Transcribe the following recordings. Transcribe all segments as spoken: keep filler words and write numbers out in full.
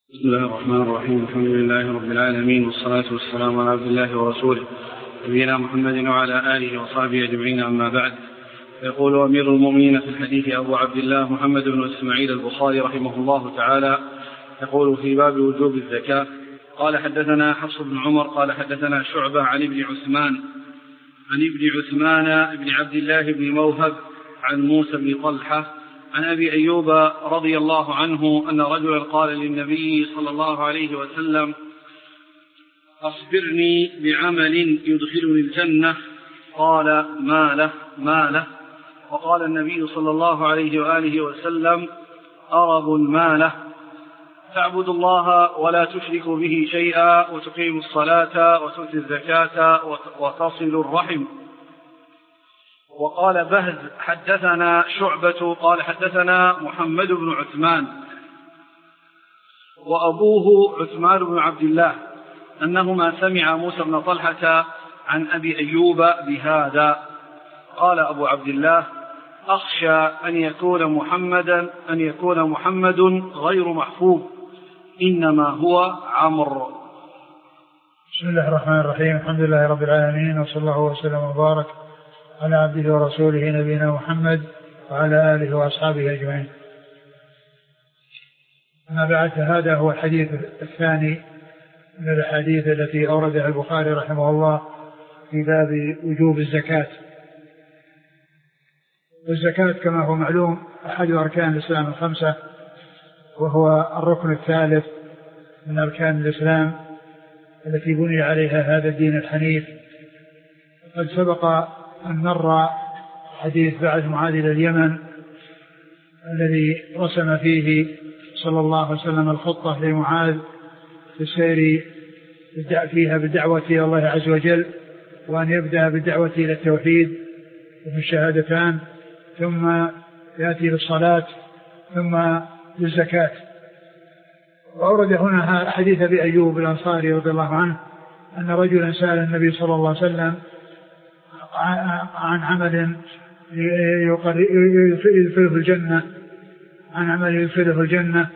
بسم الله الرحمن الرحيم. الحمد لله رب العالمين، والصلاة والسلام على عبد الله ورسوله نبينا محمد وعلى آله وصحبه أجمعين، أما بعد. يقول أمير المؤمنين في الحديث أبو عبد الله محمد بن إسماعيل البخاري رحمه الله تعالى، يقول في باب وجوب الزكاة: قال حدثنا حفص بن عمر قال حدثنا شعبة عن ابن عثمان عن ابن عثمان بن عبد الله بن موهب عن موسى بن طلحة عن أبي أيوب رضي الله عنه أن رجلا قال للنبي صلى الله عليه وسلم: أخبرني بعمل يدخلني الجنة. قال: ما له ما له. وقال النبي صلى الله عليه وآله وسلم: أرب ما له، تعبد الله ولا تشرك به شيئا، وتقيم الصلاة وتؤتي الزكاة وتصل الرحم. وقال بهز: حدثنا شعبة قال حدثنا محمد بن عثمان وأبوه عثمان بن عبد الله أنهما سمع موسى بن طلحة عن أبي أيوب بهذا. قال أبو عبد الله: أخشى أن يكون محمدا أن يكون محمد غير محفوظ، إنما هو عمرو. بسم الله الرحمن الرحيم. الحمد لله رب العالمين، وصلى الله وسلم وبارك على عبده ورسوله نبينا محمد وعلى آله وأصحابه أجمعين. أما بعد، هذا هو الحديث الثاني من الحديث التي أوردها البخاري رحمه الله في باب وجوب الزكاة. والزكاة كما هو معلوم أحد أركان الإسلام الخمسة، وهو الركن الثالث من أركان الإسلام التي بني عليها هذا الدين الحنيف. قد سبق أن مر حديث بعث معاذ إلى اليمن الذي رسم فيه صلى الله عليه وسلم الخطة لمعاذ في السير فيها بالدعوة إلى الله عز وجل، وأن يبدأ بالدعوة إلى التوحيد وفي الشهادتان، ثم يأتي بالصلاة، ثم بالزكاة. وأورد هنا حديث أبي أيوب الأنصاري رضي الله عنه أن رجلا سأل النبي صلى الله عليه وسلم عن عمل يدخله الجنة عن عمل يدخله الجنة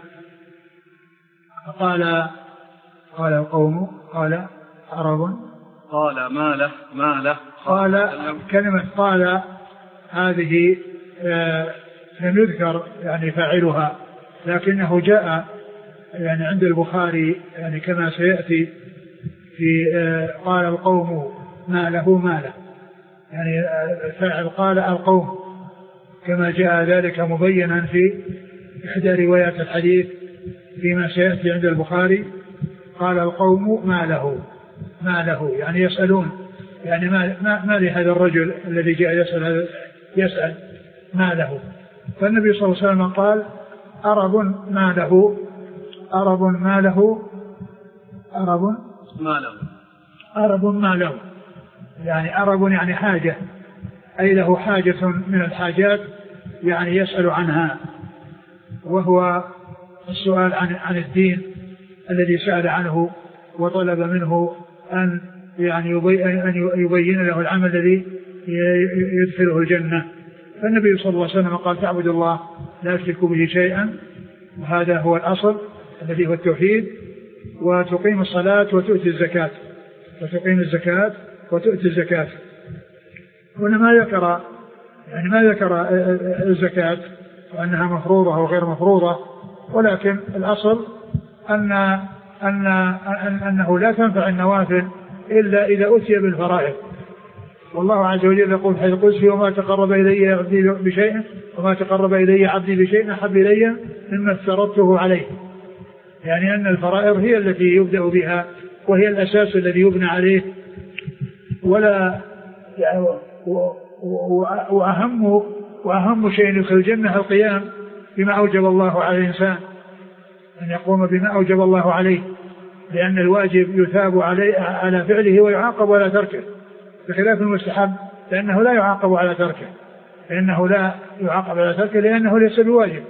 فقال قال القوم قال عرب قال ما له ما له. قال كلمة قال هذه لم يذكر يعني فاعلها، لكنه جاء يعني عند البخاري يعني كما سيأتي في قال القوم ما له ما له، يعني فاعل قال القوم كما جاء ذلك مبينا في إحدى روايات الحديث فيما سيأتي عند البخاري. قال القوم ما له ما له، يعني يسألون يعني ما, ما, ما لهذا الرجل الذي جاء يسأل يسأل ما له. فالنبي صلى الله عليه وسلم قال: أرب ما له أرب ما له أرب ما له أرب ما له، يعني أرب يعني حاجة، أي له حاجة من الحاجات يعني يسأل عنها، وهو السؤال عن عن الدين الذي سأل عنه وطلب منه أن يعني يبين له العمل الذي يدخله الجنة. فالنبي صلى الله عليه وسلم قال: تعبد الله لا تشرك به شيئا، وهذا هو الأصل الذي هو التوحيد، وتقيم الصلاة وتؤتي الزكاة وتقيم الزكاة وتؤتي الزكاة. هنا ما ذكر يعني ما ذكر الزكاة وأنها مفروضة أو غير مفروضة، ولكن الأصل أن أن أنه لا تنفع النوافل إلا إذا أتي بالفرائض. والله عز وجل يقول حيث قلت: وما تقرب إلي عبدي بشيء وما تقرب إلي عبدي بشيء أحب إلي مما افترضته عليه، يعني أن الفرائض هي التي يبدأ بها وهي الأساس الذي يبنى عليه، ولا وأهم وأهم شيء يدخل الجنة القيام بما أوجب الله على الإنسان، أن يقوم بما أوجب الله عليه، لأن الواجب يثاب عليه على فعله ويعاقب على تركه، بخلاف المستحب لأنه لا يعاقب على تركه لأنه لا يعاقب على تركه لأنه ليس بواجب.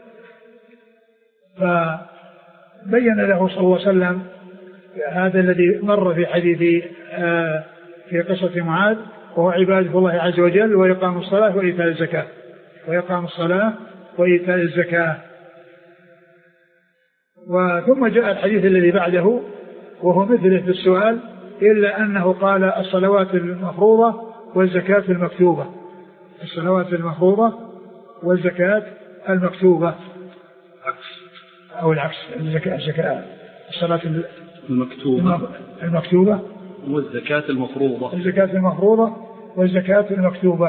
فبين له صلى الله عليه وسلم هذا الذي مر في حديث في قصة معاذ، وهو عبادة الله عز وجل وإقام الصلاة وإيتاء الزكاة وإقام الصلاة وإيتاء الزكاة. وثم جاء الحديث الذي بعده وهو مثله في السؤال، إلا أنه قال الصلوات المفروضة والزكاة المكتوبة، الصلوات المفروضة والزكاة المكتوبة، أو العكس، الزكاة الزكاة الصلاة المكتوبة المكتوبة والزكاة المفروضة، الزكاة المفروضة والزكاة المكتوبة،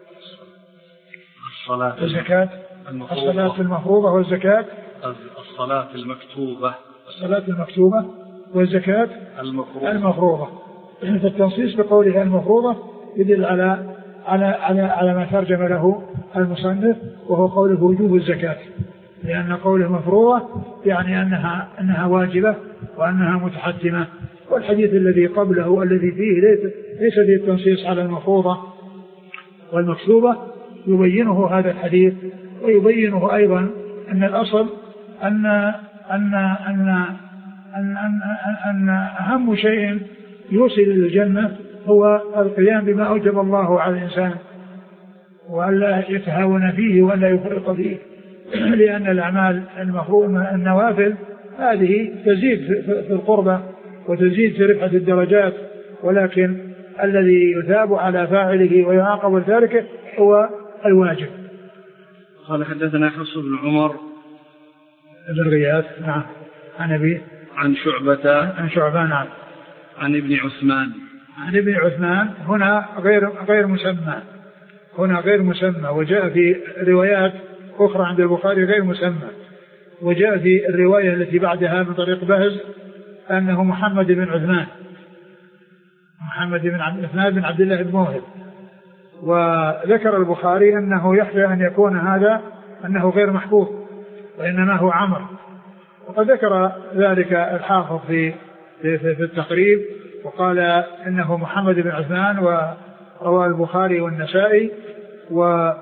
الصلاة الزكاة الصلاة المفروضة والزكاة الصلاة المكتوبة الصلاة المكتوبة والزكاة المفروضة, المفروضة. فالتنصيص بقوله المفروضة يدل على على على على ما ترجم له المصنف، وهو قوله وجوب الزكاة، لأن قوله مفروضة يعني أنها أنها واجبة وأنها متحتمة. والحديث الذي قبله الذي فيه ليس ليس فيه التنصيص على المفروضة والمكتوبة يبينه هذا الحديث، ويبينه أيضا أن الأصل أن أن أن أن أن, أن أهم شيء يوصل إلى الجنة هو القيام بما أوجب الله على الإنسان، وألا يتهاون فيه وألا يفرط فيه، لأن الأعمال المفروض النوافل هذه تزيد في القربة وتزيد في رفعة الدرجات، ولكن الذي يثاب على فاعله ويعاقب لتاركه هو الواجب. قال حدثنا حفص بن عمر بن غياث نعم عن أبي عن شعبة عن شعبة نعم عن ابن عثمان عن ابن عثمان، هنا غير غير مسمى، هنا غير مسمى، وجاء في روايات أخرى عند البخاري غير مسمى، وجاء في الرواية التي بعدها من طريق بهز أنه محمد بن عثمان محمد بن عثمان بن عبد الله بن موهب. وذكر البخاري أنه يخشى أن يكون هذا أنه غير محفوظ وإنما هو عمر، وقد ذكر ذلك الحافظ في في, في التقريب وقال إنه محمد بن عثمان، ورواه البخاري والنسائي، و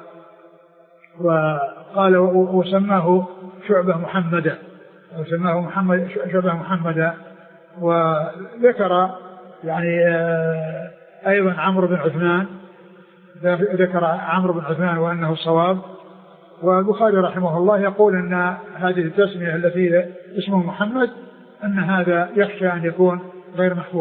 وقال وسماه شعبة محمدا وسماه محمد شعبة محمدا. وذكر يعني أيضا عمرو بن عثمان، ذكر عمرو بن عثمان وأنه الصواب. والبخاري رحمه الله يقول أن هذه التسمية التي اسمه محمد أن هذا يخشى أن يكون غير محفوظ.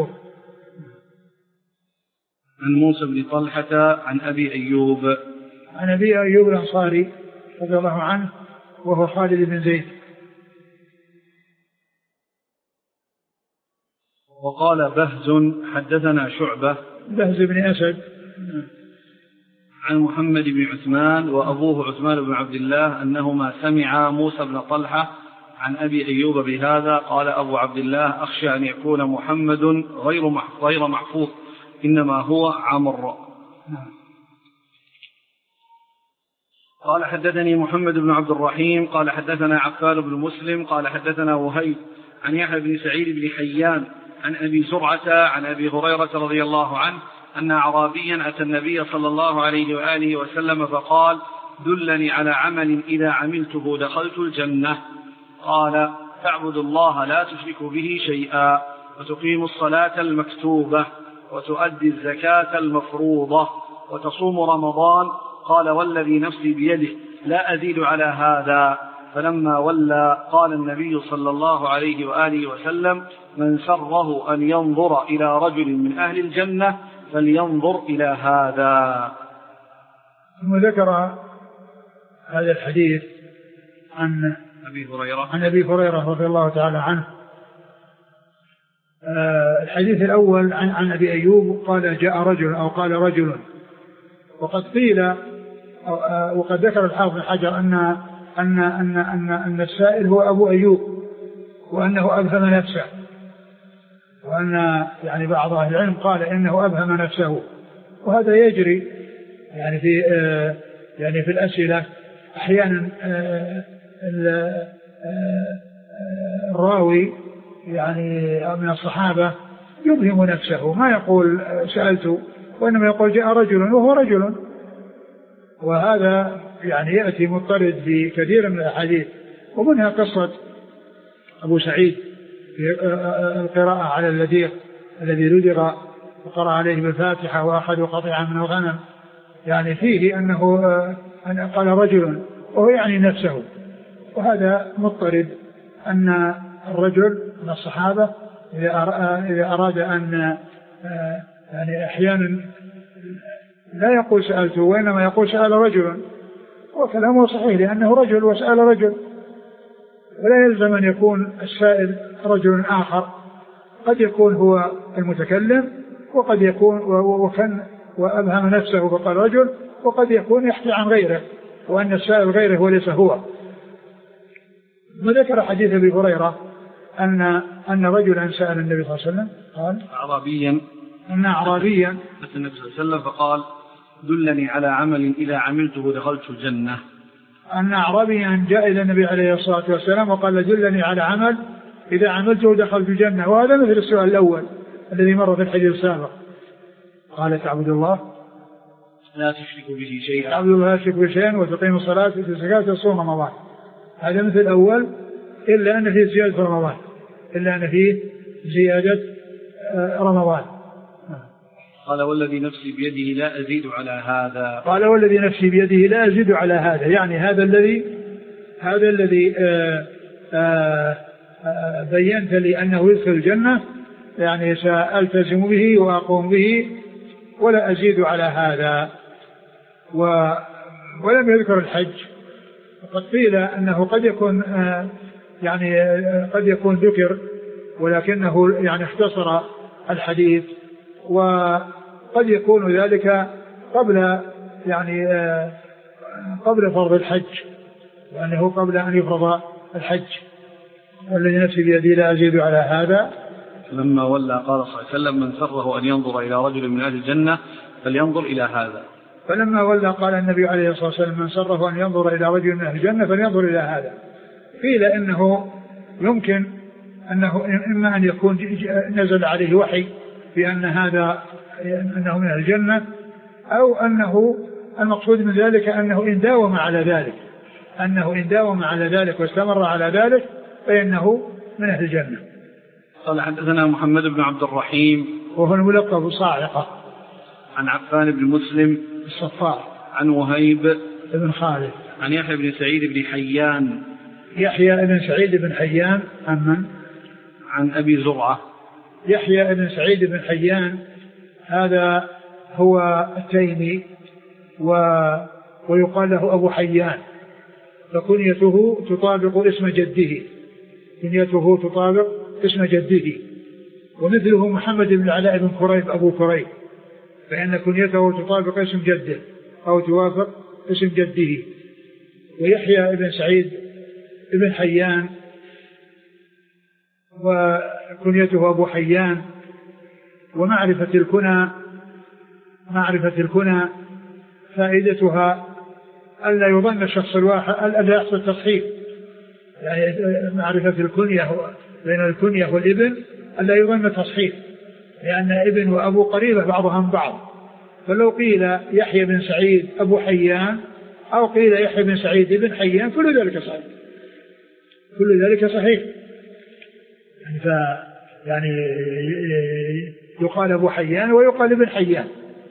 عن موسى بن طلحة عن أبي أيوب عن أبي أيوب الأنصاري رضي الله عنه وهو خالد بن زيد. وقال بهز حدثنا شعبة بهز بن أسد عن محمد بن عثمان وأبوه عثمان بن عبد الله أنهما سمعا موسى بن طلحة عن أبي أيوب بهذا. قال أبو عبد الله أخشى أن يكون محمد غير غير محفوظ إنما هو عمرو. قال حدثني محمد بن عبد الرحيم قال حدثنا عفان بن مسلم قال حدثنا وهيب عن يحيى بن سعيد بن حيان عن أبي زرعة عن أبي هريرة رضي الله عنه أن أعرابيا أتى النبي صلى الله عليه وآله وسلم فقال دلني على عمل إذا عملته دخلت الجنة. قال تعبد الله لا تشرك به شيئا وتقيم الصلاة المكتوبة وتؤدي الزكاة المفروضة وتصوم رمضان. قال والذي نفسي بيده لا أزيد على هذا. فلما ولى قال النبي صلى الله عليه وآله وسلم من سره أن ينظر إلى رجل من أهل الجنة فلينظر إلى هذا. ثم ذكر هذا الحديث عن أبي هريرة عن أبي هريرة رضي الله تعالى عنه. آه الحديث الأول عن, عن أبي أيوب قال جاء رجل أو قال رجل، وقد قيل آه وقد ذكر الحافظ بن حجر أن أن أن أن أن السائل هو أبو أيوب وأنه أبهم نفسه، وأن يعني بعض أهل العلم قال إنه أبهم نفسه، وهذا يجري يعني في آه يعني في الأسئلة أحيانا آه الراوي يعني من الصحابة يبهم نفسه ما يقول سألت، وإنما يقول جاء رجل وهو رجل، وهذا يعني يأتي مضطرد في كثير من الأحاديث. ومنها قصة أبو سعيد في القراءة على اللديق الذي لدغ وقرأ عليه بالفاتحة وأخذ قطيعا من الغنم، يعني فيه أنه قال رجل وهو يعني نفسه، وهذا مضطرد أن الرجل من الصحابة إذا أراد أن يعني أحيانا لا يقول سألته وإنما يقول سأل رجل، وكلامه صحيح لأنه رجل وسأل رجل، ولا يلزم أن يكون السائل رجل آخر، قد يكون هو المتكلم وقد يكون وكان وأبهم نفسه فقال رجل، وقد يكون يحكي عن غيره وأن السائل غيره وليس هو. وذكر حديث أبي هريرة أن أن رجلا سأل النبي صلى الله عليه وسلم قال أعرابيا أن أعرابيا أتى النبي صلى الله عليه وسلم فقال دلني على عمل إذا عملته دخلت الجنة. أن أعرابيا جاء إلى النبي عليه الصلاة والسلام وقال دلني على عمل إذا عملته دخلت الجنة، وهذا مثل السؤال الأول الذي مر في الحديث السابق. قال تعبد الله لا تشرك به شيئا تعبد الله لا تشرك به شيئا وتقيم الصلاة وتؤتي الزكاة وتصوم رمضان. هذا مثل الأول إلا أن فيه زيادة رمضان إلا أن فيه زيادة رمضان. قال والذي نفسي بيده لا أزيد على هذا قال والذي نفسي بيده لا أزيد على هذا، يعني هذا الذي هذا الذي آآ آآ آآ بينت لي أنه يدخل الجنة، يعني سألتزم به وأقوم به ولا أزيد على هذا. و ولم يذكر الحج، وقد قيل أنه قد يكون يعني قد يكون ذكر ولكنه يعني اختصر الحديث، وقد يكون ذلك قبل يعني قبل فرض الحج، وأنه قبل أن يفرض الحج. والذي نفسي بيدي لا أزيد على هذا. لما ولى قال صلى الله عليه وسلم من سره أن ينظر إلى رجل من أهل الجنة فلينظر إلى هذا. فلما ولى قال النبي عليه الصلاة والسلام من سره أن ينظر إلى رجل من أهل الجنة فلينظر إلى هذا. قيل إنه يمكن أنه إما أن يكون نزل عليه وحي بأن هذا أنه من الجنة، أو أنه المقصود من ذلك أنه إن داوم على ذلك أنه إن داوم على ذلك واستمر على ذلك فإنه من أهل الجنة. قال حدثنا محمد بن عبد الرحيم وهو الملقب صاعقة عن عفان بن مسلم الصفار عن وهيب بن خالد عن يحيى بن سعيد بن حيان يحيى بن سعيد بن حيان عن من؟ عن أبي زرعة. يحيى بن سعيد بن حيان هذا هو التيمي و... ويقال له أبو حيان، فكنيته تطابق اسم جده كنيته تطابق اسم جده. ومثله محمد بن العلاء بن كريب أبو كريب، فإن كنيته تطابق اسم جده أو توافق اسم جده. ويحيى بن سعيد بن حيان وكنيته أبو حيان. ومعرفة الكنى معرفة الكنى فائدتها ألا يظن الشخص الواحد ألا يحصل تصحيح، يعني معرفة الكنية بين الكنية والابن ألا يظن تصحيح، لأن ابن وأبو قريبة بعضها من بعض. فلو قيل يحيى بن سعيد أبو حيان أو قيل يحيى بن سعيد ابن حيان كل ذلك صحيح كل ذلك صحيح يعني, ف يعني يقال أبو حيان ويقال ابن حيان.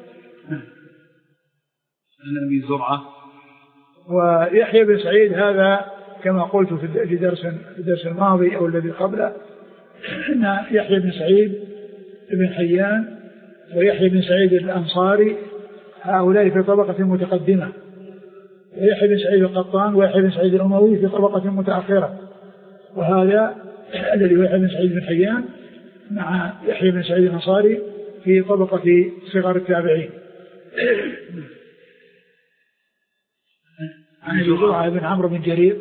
أبي زرعة. ويحيى بن سعيد هذا كما قلت في درس في الدرس الماضي أو الذي قبله أن يحيى بن سعيد ابن حيان ويحيى بن سعيد الأنصاري هؤلاء في طبقة متقدمة، ويحيى بن سعيد القطان ويحيى بن سعيد الأموي في طبقة متأخرة، وهذا الذي هو يحيى بن سعيد بن حيان مع يحيى بن سعيد الأنصاري في طبقة صغار التابعين. عن أبي زرعة بن عمرو بن جرير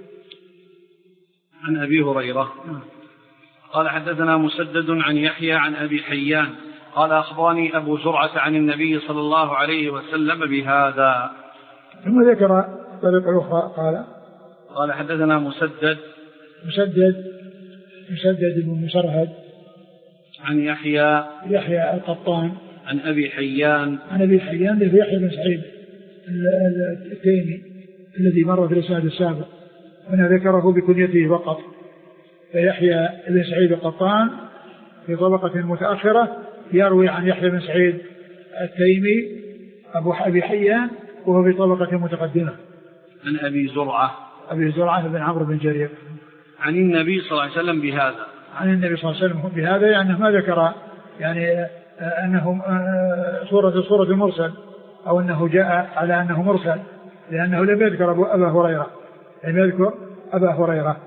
عن أبي هريرة قال حدثنا مسدد عن يحيى عن أبي حيان قال أخبرني أبو زرعة عن النبي صلى الله عليه وسلم بهذا. ثم ذكر طريقة أخرى قال قال حدثنا مسدد مسدد مسدد بن مسرهد عن يحيى يحيى القطان عن أبي حيان عن أبي حيان له يحيى بن سعيد التيمي الذي مر في الإسناد السابق، هنا ذكره بكنيته فقط. فيحيى بن سعيد القطان في طبقة متأخرة يروي عن يحيى بن سعيد التيمي أبو أبي حيان وهو في طبقة متقدمة. عن أبي زرعة أبي زرعة بن عمرو بن جرير عن النبي صلى الله عليه وسلم بهذا. عن النبي صلى الله عليه وسلم بهذا يعني ما ذكر يعني أنه صورة صورة المرسل أو أنه جاء على أنه مرسل، لأنه لم يذكر أبا هريرة لم يذكر أبا هريرة.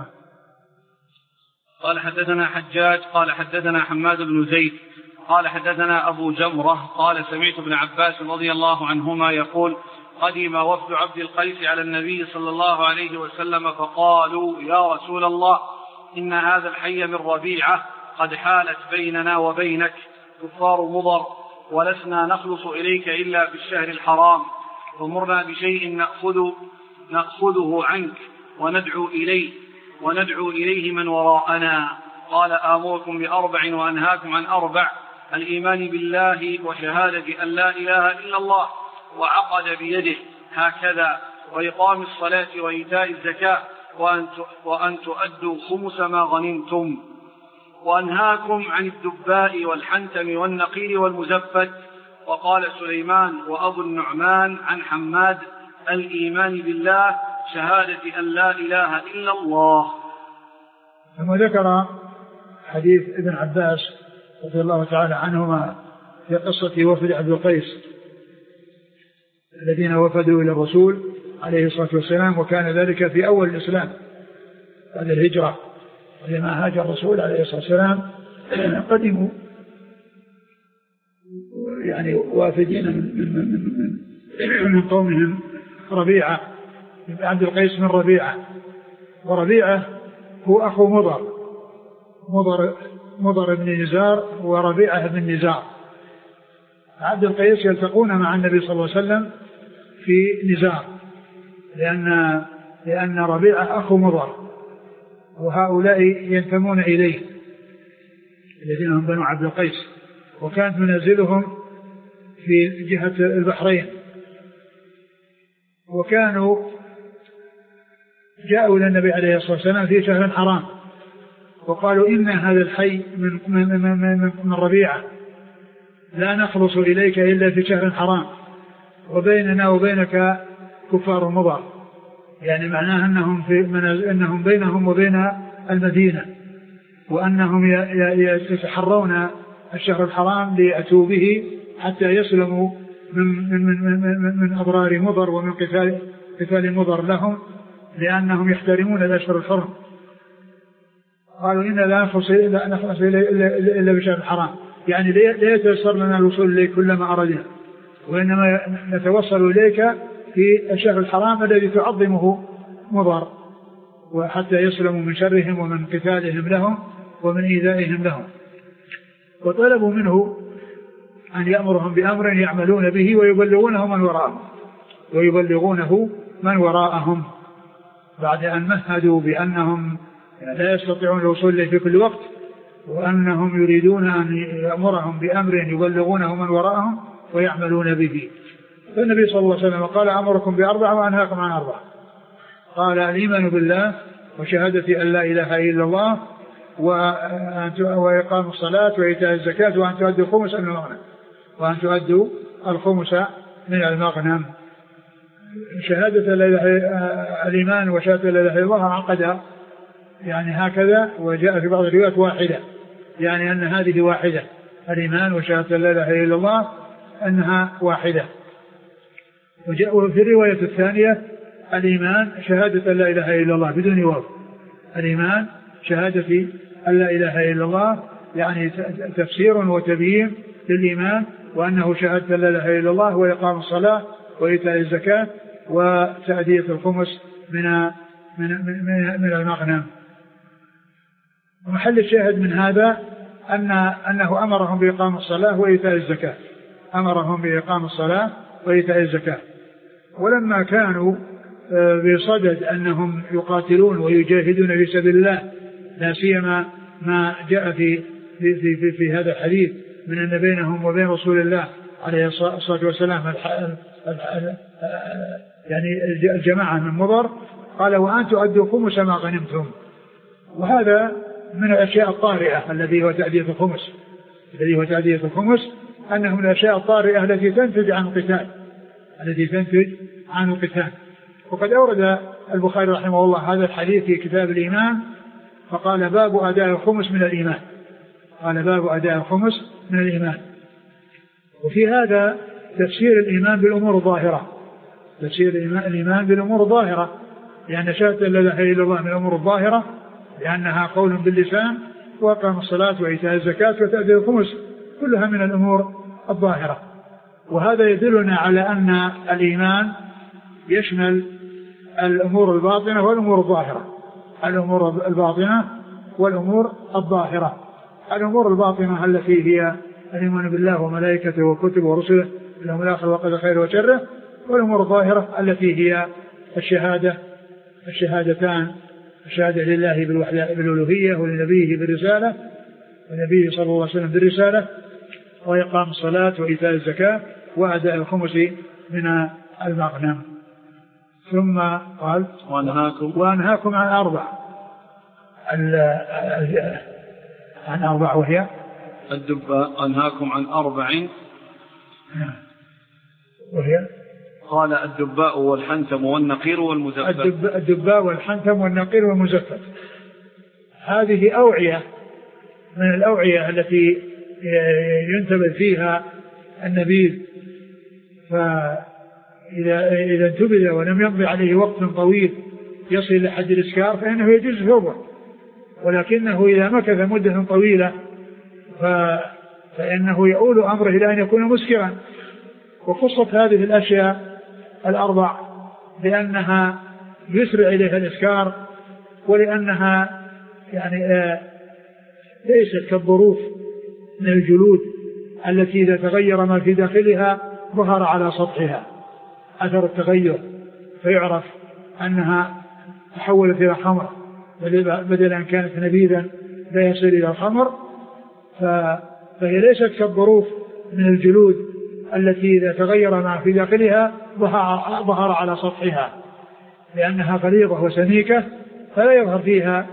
قال حدثنا حجاج قال حدثنا حماد بن زيد قال حدثنا أبو جمرة قال سمعت ابن عباس رضي الله عنهما يقول قدم وفد عبد القيس على النبي صلى الله عليه وسلم فقالوا يا رسول الله إن هذا الحي من ربيعة قد حالت بيننا وبينك كفار مضر ولسنا نخلص إليك إلا في الشهر الحرام فمرنا بشيء نأخذ نأخذه عنك وندعو إليه وندعو إليه من وراءنا. قال آمركم بأربع وأنهاكم عن أربع: الإيمان بالله وشهادة أن لا إله إلا الله وعقد بيده هكذا وإقام الصلاة وإيتاء الزكاة وأن تؤدوا خمس ما غنمتم. وأنهاكم عن الدباء والحنتم والنقير والمزفت. وقال سليمان وأبو النعمان عن حماد: الإيمان بالله شهادة أن لا إله إلا الله. ثم ذكر حديث ابن عباس رضي الله تعالى عنهما في قصة وفد عبد القيس الذين وفدوا إلى الرسول عليه الصلاة والسلام، وكان ذلك في أول الإسلام بعد الهجرة، لما هاجر الرسول عليه الصلاة والسلام قدموا يعني وافدين من, من, من, من, من قومهم ربيعة عبد القيس من ربيعة، وربيعة هو أخو مضر مضر مضر بن نزار وربيعة بن نزار. عبد القيس يلتقون مع النبي صلى الله عليه وسلم في نزار لأن لأن ربيعة أخو مضر، وهؤلاء ينتمون إليه الذين هم بنو عبد القيس، وكانت منازلهم في جهة البحرين، وكانوا جاءوا إلى النبي عليه الصلاة والسلام في شهر حرام وقالوا إن هذا الحي من, من, من, من, من ربيعة لا نخلص إليك إلا في شهر حرام وبيننا وبينك كفار مضر، يعني معناه أنهم, في أنهم بينهم وبين المدينة، وأنهم يتحرون الشهر الحرام ليأتوا به حتى يسلموا من, من, من, من, من أضرار مضر ومن قتال, قتال مضر لهم، لأنهم يحترمون الأشهر الحرم. قالوا إن لا نخلص إلا بشهر الحرام، يعني لا يتيسر لنا الوصول إليك كلما أردنا، وإنما نتوصل إليك في الشهر الحرام الذي تعظمه مضر، وحتى يسلموا من شرهم ومن قتالهم لهم ومن إيذائهم لهم. وطلبوا منه أن يأمرهم بأمر يعملون به ويبلغونه من وراءهم ويبلغونه من وراءهم بعد أن مهدوا بأنهم لا يستطيعون الوصول إليه في كل وقت، وأنهم يريدون أن يأمرهم بأمر يبلغونه من وراءهم ويعملون به. فالنبي صلى الله عليه وسلم قال أمركم بأربع وأنهاكم عن أربع. قال الإيمان بالله وشهادة أن لا إله إلا الله وإقام الصلاة وإيتاء الزكاة وأن تؤدوا الخمس من المغنم وأن تؤدوا الخمس من المغنم. شهادة الإيمان وشهادة لا إله إلا الله عقد يعني هكذا، وجاء في بعض الروايات واحدة، يعني أن هذه واحدة، الإيمان وشهادة لا إله إلا الله أنها واحدة. وجاء في الرواية الثانية الإيمان شهادة لا إله إلا الله بدون واو، الإيمان شهادة أن لا إله إلا الله، يعني تفسير وتبيين للإيمان، وأنه شهادة لا إله إلا الله وإقام الصلاة وإيتاء الزكاة وتأدية الخمس من من من, من المغنم. ومحل الشاهد من هذا أن أنه أمرهم بإقام الصلاة وإيتاء الزكاة، أمرهم بإقام الصلاة وإيتاء الزكاة. ولما كانوا بصدد أنهم يقاتلون ويجاهدون في سبيل الله، لا سيما ما جاء في في في, في, في هذا الحديث من أن بينهم وبين رسول الله عليه الصلاة والسلام يعني الجماعة من مضر، قال وأن تؤدوا خمس ما غنمتم. وهذا من الأشياء الطارئة الذي هو تأدية الخمس، الذي هو تأدية الخمس أنه من الأشياء الطارئة التي تنتج عن القتال، التي تنتج عن القتال. وقد أورد البخاري رحمه الله هذا الحديث في كتاب الإيمان فقال باب أداء الخمس من الإيمان، قال باب أداء الخمس من الإيمان. وفي هذا تفسير الإيمان بالأمور الظاهرة، تفسير الإيمان بالأمور الظاهرة، لأن شهادة لا إله إلا الله من الأمور الظاهرة لأنها قول باللسان، وإقام الصلاة وإيتاء الزكاة وتأدية الخمس كلها من الأمور الظاهرة. وهذا يدلنا على أن الإيمان يشمل الأمور الباطنة والأمور الظاهرة، الأمور الباطنة والأمور الظاهرة. الأمور الباطنة التي هي الإيمان بالله وملائكته وكتبه ورسله واليوم الآخر وقدر خيره وشره، والأمور الظاهرة التي هي الشهادة الشهادتان، الشهادة لله بالألوهية ولنبيه بالرسالة ونبيه صلى الله عليه وسلم بالرسالة، وإقام الصلاة وإيتاء الزكاة وأداء الخمس من المغنم. ثم قال وأنهاكم, وأنهاكم عن أربع عن أربع وهي الدباء. أنهاكم عن أربع وهي قال الدباء والحنتم والنقير والمزفت. الدباء والحنتم والنقير والمزفت هذه أوعية من الأوعية التي ينتبذ فيها النبيذ، فإذا إذا انتبذ ولم يمضي عليه وقت طويل يصل لحد الإسكار فإنه يجوز شربه، ولكنه إذا مكث مدة طويلة فإنه يؤول أمره إلى أن يكون مسكرا. وخصت هذه الأشياء الأربع لأنها يسرع إليها الإسكار، ولأنها يعني آه ليست كالظروف من الجلود التي إذا تغير ما في داخلها ظهر على سطحها أثر التغير فيعرف أنها تحولت إلى خمر، بدل أن كانت نبيذا لا يصل إلى الخمر. فهي ليست كالظروف من الجلود التي إذا تغير ما في داخلها ظهر على سطحها، لأنها غليظة وسميكة فلا يظهر فيها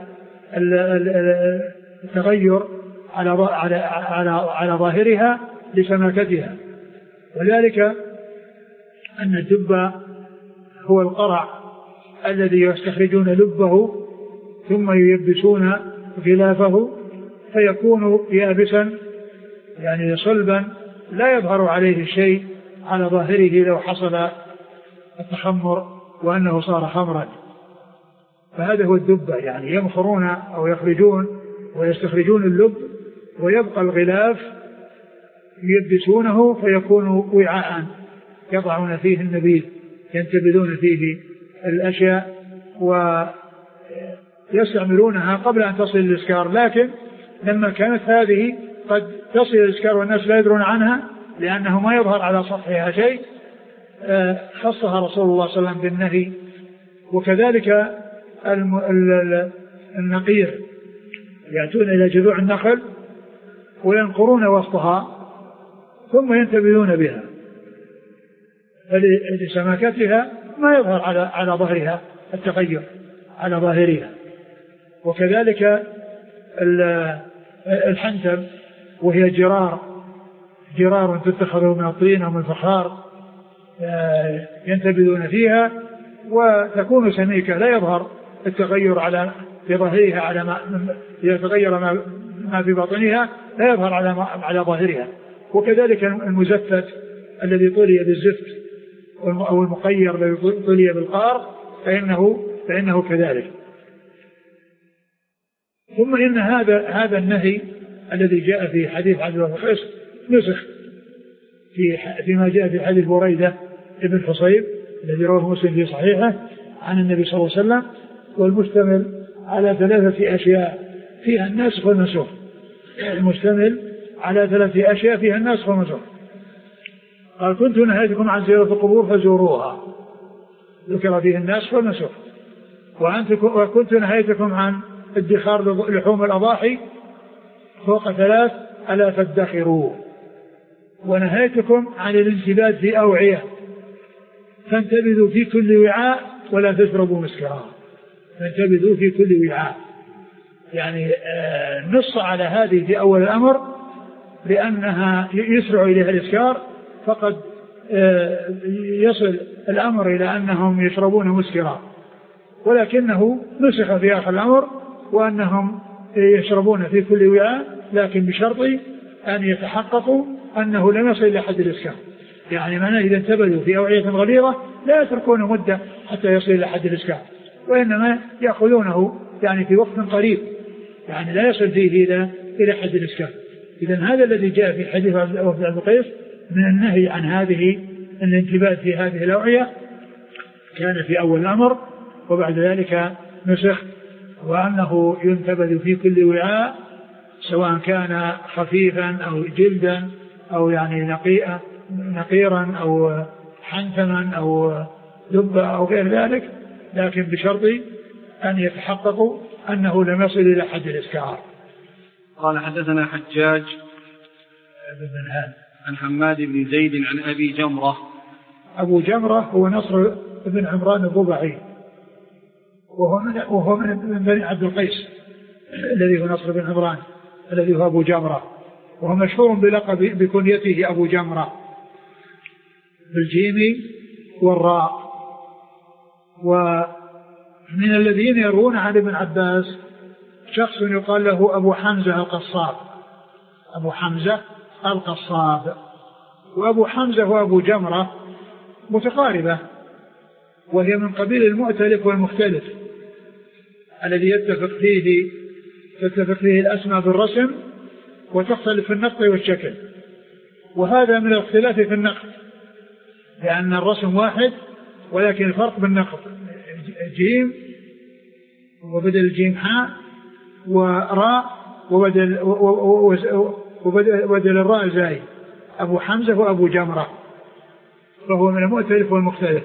التغير على على على على ظاهرها لسماكتها. وذلك أن الدب هو القرع الذي يستخرجون لبه ثم ييبسون غلافه فيكون يابسا يعني صلبا لا يظهر عليه الشيء على ظاهره لو حصل التخمر وأنه صار خمرا. فهذا هو الدبة، يعني يمخرون أو يخرجون ويستخرجون اللب ويبقى الغلاف يلبسونه فيكون وعاء يضعون فيه النبيذ ينتبذون فيه الأشياء ويستعملونها قبل أن تصل الإسكار. لكن لما كانت هذه قد تصل الإسكار والناس لا يدرون عنها لأنه ما يظهر على سطحها شيء خصها رسول الله صلى الله عليه وسلم بالنهي. وكذلك النقير يأتون إلى جذوع النخل وينقرون وسطها ثم ينتبذون بها فلسماكتها ما يظهر على على ظهرها التغير على ظاهرها. وكذلك الحنتم وهي جرار جرار تتخذ من الطين أو من الفخار ينتبذون فيها وتكون سميكة لا يظهر التغير على في ظاهرها على ما يتغير ما, ما في باطنها لا يظهر على ما على ظاهرها. وكذلك المزفت الذي طلي بالزفت أو المقير الذي طلي بالقار فإنه فإنه كذلك. ثم إن هذا هذا النهي الذي جاء في حديث عبد الله بن قيس نسخ في فيما جاء في حديث بريدة ابن حصيب الذي رواه مسلم في صحيحه عن النبي صلى الله عليه وسلم، والمشتمل على ثلاثة أشياء فيها الناسخ والمنسوخ. المشتمل على ثلاثة أشياء فيها الناسخ والمنسوخ. قال كنت نهيتكم عن زيارة القبور فزوروها، ذكر فيه الناسخ والمنسوخ. وكنت نهيتكم عن ادخار لحوم الأضاحي فوق ثلاث ألا تدخروا، ونهيتكم عن الانتباد في أوعية فانتبذوا في كل وعاء ولا تشربوا مسكرا. فانتبذوا في كل وعاء يعني نص على هذه في أول الأمر لأنها يسرع إليها الإسكار، فقد يصل الأمر إلى أنهم يشربون مسكرا ولكنه نسخ في آخر الأمر وأنهم يشربون في كل وعاء، لكن بشرط أن يتحققوا أنه لم يصل إلى حد الإسكار. يعني معناه إذا انتبذوا في أوعية غليظة لا يتركون مدة حتى يصل إلى حد الإسكار، وإنما يأخذونه يعني في وقت قريب، يعني لا يصل فيه إلى إلى حد الإسكار. إذن هذا الذي جاء في حديث وفد عبد القيس من النهي عن هذه الانتباه في هذه الأوعية كان في أول الأمر، وبعد ذلك نسخ، وأنه ينتبذ في كل وعاء سواء كان خفيفا أو جلدا أو يعني نقيئا نقيرا أو حنثما أو دبا أو غير ذلك، لكن بشرط أن يتحققوا أنه لم يصل إلى حد الإسكار. قال حدثنا حجاج بن هان عن حماد بن زيد عن أبي جمرة. أبو جمرة هو نصر بن عمران الضبعي، وهو من, وهو من بني عبد القيس الذي هو نصر بن عمران الذي هو أبو جمرة، وهو مشهور بلقب بكنيته أبو جمرة بالجيم والراء. ومن الذين يروون عن ابن عباس شخص يقال له أبو حمزة القصاب، أبو حمزة القصاب. وأبو حمزة وأبو جمرة متقاربة، وهي من قبيل المؤتلف والمختلف الذي يتفق فيه تتفق فيه الأسماء بالرسم وتختلف في النقط والشكل، وهذا من الاختلاف في النقط، لأن الرسم واحد ولكن الفرق بالنقط، جيم وبدل الجيم حاء وراء وبدل, وبدل الراء زاي. أبو حمزة وأبو جمرة، فهو من المؤتلف والمختلف.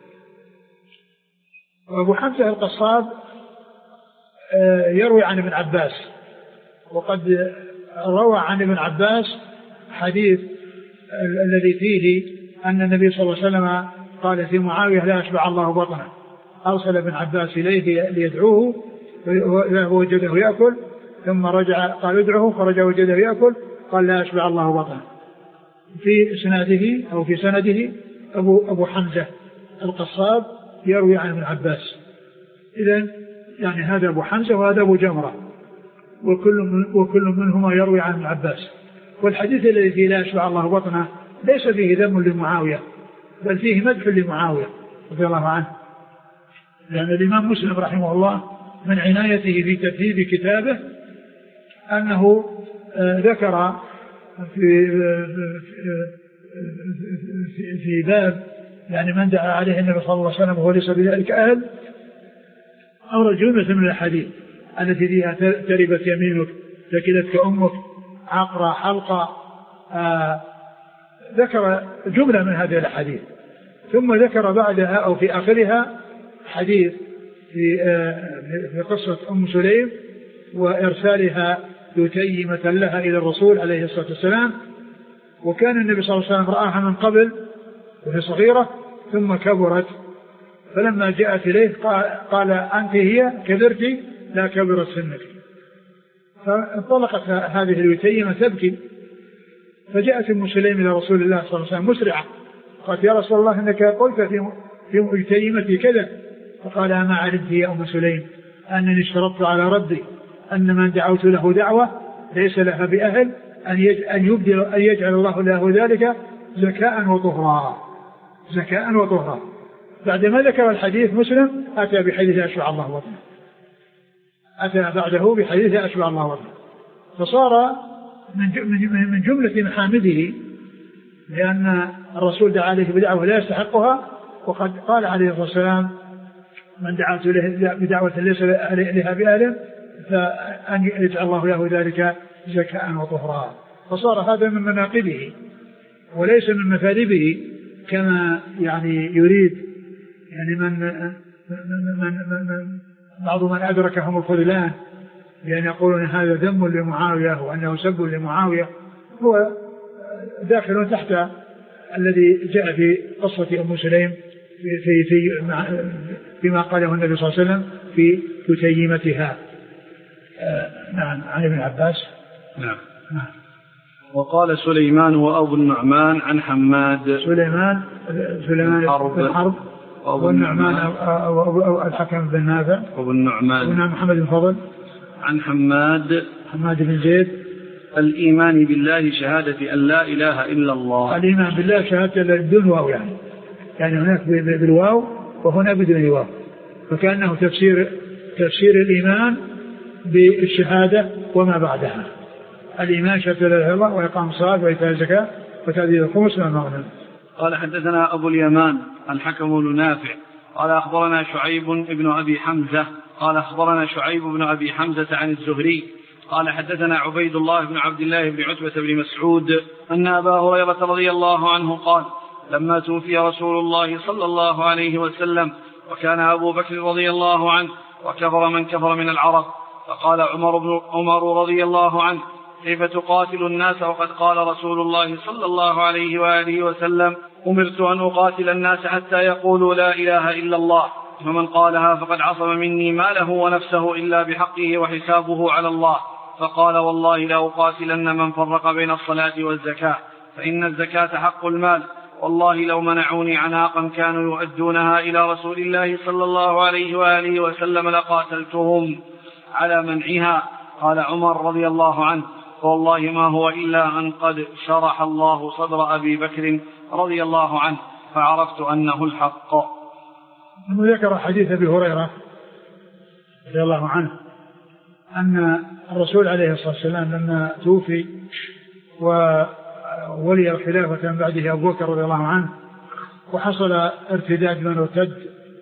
وأبو حمزة القصاب يروي عن ابن عباس، وقد روى عن ابن عباس حديث الذي فيه أن النبي صلى الله عليه وسلم قال في معاوية لا أشبع الله بطنه، أرسل ابن عباس إليه ليدعوه ووجده يأكل، ثم رجع قال ادعوه فرجع وجده يأكل، قال لا أشبع الله بطنه. في سنده أو في سنده أبو, أبو حمزة القصاب يروي عن ابن عباس. إذن يعني هذا أبو حمزة وهذا أبو جمرة، وكل, من وكل منهما يروي عن ابن عباس. والحديث الذي فيه لا أشبع الله بطنه ليس فيه ذم لمعاوية، بل فيه مدح لمعاوية رضي الله عنه، لأن الإمام مسلم رحمه الله من عنايته في ترتيب كتابه أنه ذكر في, في, في باب يعني من دعا عليه النبي صلى الله عليه وسلم وهو ليس بذلك أهل، أورد جملة من الحديث التي فيها تربت يمينك ثكلتك أمك عقرى حلقة، آه ذكر جملة من هذه الحديث، ثم ذكر بعدها أو في آخرها حديث في, آه في قصة أم سليم وإرسالها يتيمة لها إلى الرسول عليه الصلاة والسلام. وكان النبي صلى الله عليه وسلم رآها من قبل وهي صغيرة ثم كبرت، فلما جاءت إليه قال, قال أنت هي كبرت لا كبرت سنك، فانطلقت هذه اليتيمة تبكي، فجاءت أم سليم إلى رسول الله صلى الله عليه وسلم مسرعة، قالت يا رسول الله إنك قلت في, في يتيمتي كذا، فقال ما علمت يا أم سليم أنني اشترطت على ربي أن من دعوت له دعوة ليس لها بأهل أن يبدل أن يجعل الله له ذلك زكاء وطهرا، زكاء وطهرا. بعدما ذكر الحديث مسلم أتى بحديث أشبع الله وطنه، أتى بعده بحديث أشبع الله وطنه، فصار من جملة محامده، لأن الرسول دعا عليه بدعوة لا يستحقها، وقد قال عليه الصلاة والسلام من دعوت له بدعوة ليس لها بأهل فأن يجعل الله له ذلك زكاء وطهرا. فصار هذا من مناقبه وليس من مثالبه كما يعني يريد يعني من, من, من, من بعض من أدركهم الخذلان بأن يقولون هذا ذم لمعاوية وأنه سب لمعاوية، هو داخل تحت الذي جاء في قصة أم سليم في في في فيما قاله النبي صلى الله عليه وسلم في تتيمتها. آه نعم عن ابن عباس. نعم. نعم. وقال سليمان وأبو النعمان عن حماد سليمان سليمان الحرب, الحرب وأبو النعمان أو الحكم بن نافع وأبو النعمان وابن محمد بن فضل عن حماد حماد بن زيد. الإيمان بالله شهادة أن لا إله إلا الله. الإيمان بالله شهادة بدون واو يعني يعني هناك بالواو وهنا بدون الواو، فكأنه تفسير تفسير الإيمان بالشهادة وما بعدها. الإيمان شهادة لا إله إلا الله وإقام الصلاة وإيتاء الزكاة وتأدية الخمس والمغنم. قال حدثنا أبو اليمان الحكم بن نافع قال أخبرنا شعيب بن أبي حمزة قال أخبرنا شعيب بن أبي حمزة عن الزهري قال حدثنا عبيد الله بن عبد الله بن عتبة بن مسعود أن أبا هريرة رضي الله عنه قال لما توفي رسول الله صلى الله عليه وسلم وكان أبو بكر رضي الله عنه وكفر من كفر من العرب، فقال عمر بن عمر رضي الله عنه كيف تقاتل الناس وقد قال رسول الله صلى الله عليه وآله وسلم أمرت أن أقاتل الناس حتى يقولوا لا إله إلا الله، فمن قالها فقد عصم مني ماله ونفسه إلا بحقه وحسابه على الله. فقال والله لأقاتلن من فرق بين الصلاة والزكاة، فإن الزكاة حق المال، والله لو منعوني عناقا كانوا يؤدونها إلى رسول الله صلى الله عليه وآله وسلم لقاتلتهم على منعها. قال عمر رضي الله عنه والله ما هو إلا أن قد شرح الله صدر أبي بكر رضي الله عنه فعرفت أنه الحق. ذكر حديث أبي هريرة رضي الله عنه أن الرسول عليه الصلاة والسلام لما توفي وولي الخلافة من بعده أبو بكر رضي الله عنه وحصل ارتداد من ارتد،